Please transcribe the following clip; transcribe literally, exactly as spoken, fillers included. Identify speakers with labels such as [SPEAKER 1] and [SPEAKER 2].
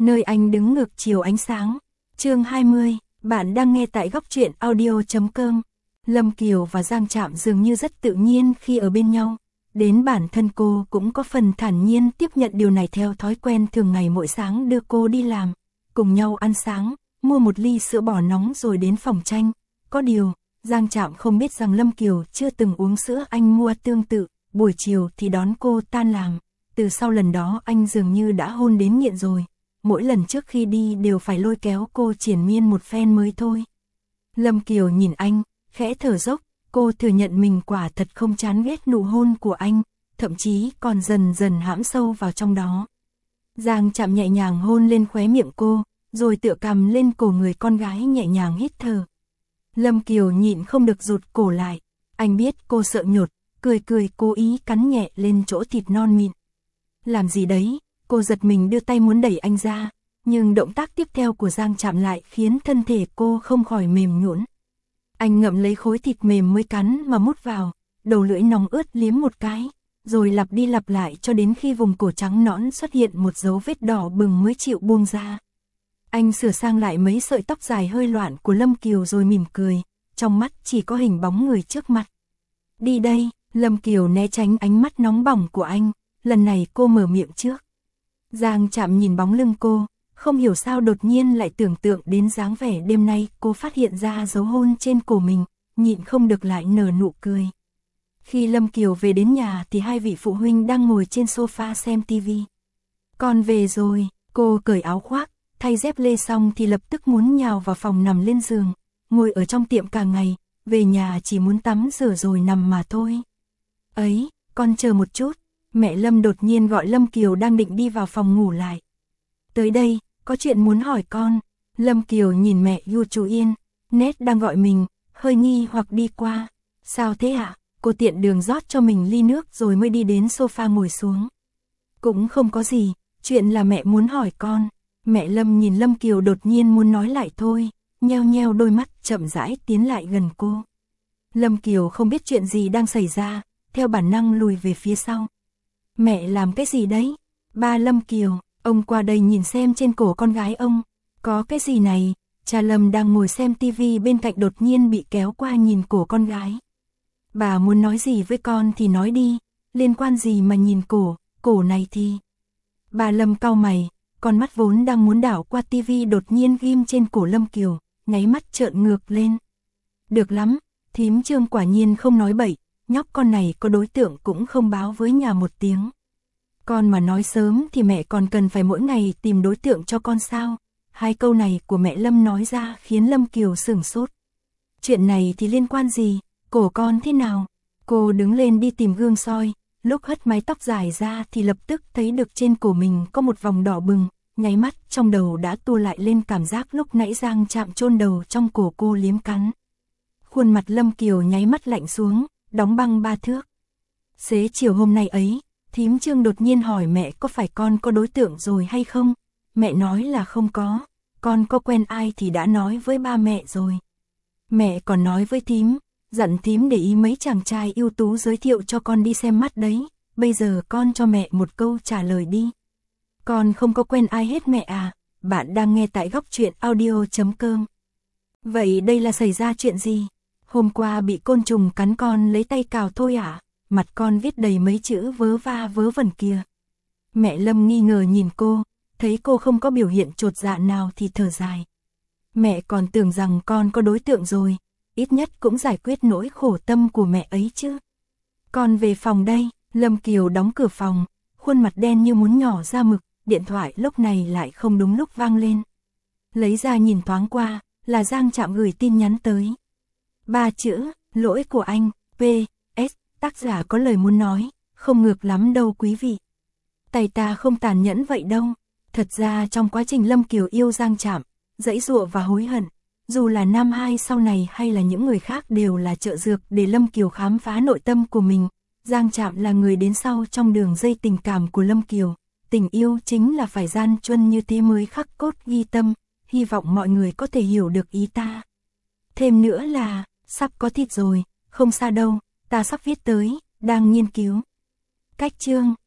[SPEAKER 1] nơi anh đứng ngược chiều ánh sáng. Chương hai mươi, bạn đang nghe tại góc truyện audio chấm com. Lâm Kiều và Giang Trạm dường như rất tự nhiên khi ở bên nhau. Đến bản thân cô cũng có phần thản nhiên tiếp nhận điều này theo thói quen thường ngày mỗi sáng đưa cô đi làm. Cùng nhau ăn sáng, mua một ly sữa bò nóng rồi đến phòng tranh. Có điều, Giang Trạm không biết rằng Lâm Kiều chưa từng uống sữa anh mua tương tự, buổi chiều thì đón cô tan làm. Từ sau lần đó anh dường như đã hôn đến nghiện rồi. Mỗi lần trước khi đi đều phải lôi kéo cô triển miên một phen mới thôi. Lâm Kiều nhìn anh, khẽ thở dốc, cô thừa nhận mình quả thật không chán ghét nụ hôn của anh, thậm chí còn dần dần hãm sâu vào trong đó. Giang Trạm nhẹ nhàng hôn lên khóe miệng cô, rồi tựa cằm lên cổ người con gái nhẹ nhàng hít thở. Lâm Kiều nhịn không được rụt cổ lại, anh biết cô sợ nhột, cười cười cố ý cắn nhẹ lên chỗ thịt non mịn. Làm gì đấy? Cô giật mình đưa tay muốn đẩy anh ra, nhưng động tác tiếp theo của Giang Trạm lại khiến thân thể cô không khỏi mềm nhũn. Anh ngậm lấy khối thịt mềm mới cắn mà mút vào, đầu lưỡi nóng ướt liếm một cái, rồi lặp đi lặp lại cho đến khi vùng cổ trắng nõn xuất hiện một dấu vết đỏ bừng mới chịu buông ra. Anh sửa sang lại mấy sợi tóc dài hơi loạn của Lâm Kiều rồi mỉm cười, trong mắt chỉ có hình bóng người trước mặt. Đi đây, Lâm Kiều né tránh ánh mắt nóng bỏng của anh, lần này cô mở miệng trước. Giang Trạm nhìn bóng lưng cô, không hiểu sao đột nhiên lại tưởng tượng đến dáng vẻ đêm nay cô phát hiện ra dấu hôn trên cổ mình, nhịn không được lại nở nụ cười. Khi Lâm Kiều về đến nhà thì hai vị phụ huynh đang ngồi trên sofa xem tivi. Con về rồi, cô cởi áo khoác, thay dép lê xong thì lập tức muốn nhào vào phòng nằm lên giường, ngồi ở trong tiệm cả ngày, về nhà chỉ muốn tắm rửa rồi nằm mà thôi. Ấy, con chờ một chút. Mẹ Lâm đột nhiên gọi Lâm Kiều đang định đi vào phòng ngủ lại. Tới đây, có chuyện muốn hỏi con. Lâm Kiều nhìn mẹ Yu Chú Yên, nét đang gọi mình, hơi nghi hoặc đi qua. Sao thế ạ? Cô tiện đường rót cho mình ly nước rồi mới đi đến sofa ngồi xuống. Cũng không có gì, chuyện là mẹ muốn hỏi con. Mẹ Lâm nhìn Lâm Kiều đột nhiên muốn nói lại thôi, nheo nheo đôi mắt chậm rãi tiến lại gần cô. Lâm Kiều không biết chuyện gì đang xảy ra, theo bản năng lùi về phía sau. Mẹ làm cái gì đấy? Ba Lâm Kiều, ông qua đây nhìn xem trên cổ con gái ông. Có cái gì này? Cha Lâm đang ngồi xem tivi bên cạnh đột nhiên bị kéo qua nhìn cổ con gái. Bà muốn nói gì với con thì nói đi, liên quan gì mà nhìn cổ, cổ này thì... Bà Lâm cau mày, con mắt vốn đang muốn đảo qua tivi đột nhiên ghim trên cổ Lâm Kiều, nháy mắt trợn ngược lên. Được lắm, thím Trương quả nhiên không nói bậy. Nhóc con này có đối tượng cũng không báo với nhà một tiếng. Con mà nói sớm thì mẹ còn cần phải mỗi ngày tìm đối tượng cho con sao? Hai câu này của mẹ Lâm nói ra khiến Lâm Kiều sửng sốt. Chuyện này thì liên quan gì? Cổ con thế nào? Cô đứng lên đi tìm gương soi, lúc hất mái tóc dài ra thì lập tức thấy được trên cổ mình có một vòng đỏ bừng, nháy mắt trong đầu đã tua lại lên cảm giác lúc nãy Giang Trạm chôn đầu trong cổ cô liếm cắn. Khuôn mặt Lâm Kiều nháy mắt lạnh xuống, đóng băng ba thước. Xế chiều hôm nay ấy, thím Trương đột nhiên hỏi mẹ có phải con có đối tượng rồi hay không? Mẹ nói là không có, con có quen ai thì đã nói với ba mẹ rồi. Mẹ còn nói với thím, dặn thím để ý mấy chàng trai ưu tú giới thiệu cho con đi xem mắt đấy, bây giờ con cho mẹ một câu trả lời đi. Con không có quen ai hết mẹ à, bạn đang nghe tại góc truyện audio chấm com. Vậy đây là xảy ra chuyện gì? Hôm qua bị côn trùng cắn con lấy tay cào thôi à? Mặt con viết đầy mấy chữ vớ va vớ vẩn kia. Mẹ Lâm nghi ngờ nhìn cô, thấy cô không có biểu hiện chột dạ nào thì thở dài. Mẹ còn tưởng rằng con có đối tượng rồi, ít nhất cũng giải quyết nỗi khổ tâm của mẹ ấy chứ. Con về phòng đây, Lâm Kiều đóng cửa phòng, khuôn mặt đen như muốn nhỏ ra mực, điện thoại lúc này lại không đúng lúc vang lên. Lấy ra nhìn thoáng qua, là Giang Trạm gửi tin nhắn tới. Ba chữ, lỗi của anh, pê ét, tác giả có lời muốn nói, không ngược lắm đâu quý vị. Tay ta không tàn nhẫn vậy đâu. Thật ra trong quá trình Lâm Kiều yêu Giang Trạm, dãy dụa và hối hận, dù là nam hai sau này hay là những người khác đều là trợ dược để Lâm Kiều khám phá nội tâm của mình. Giang Trạm là người đến sau trong đường dây tình cảm của Lâm Kiều. Tình yêu chính là phải gian truân như thế mới khắc cốt ghi tâm, hy vọng mọi người có thể hiểu được ý ta. Thêm nữa là, sắp có thịt rồi, không xa đâu, ta sắp viết tới, đang nghiên cứu. Cách chương,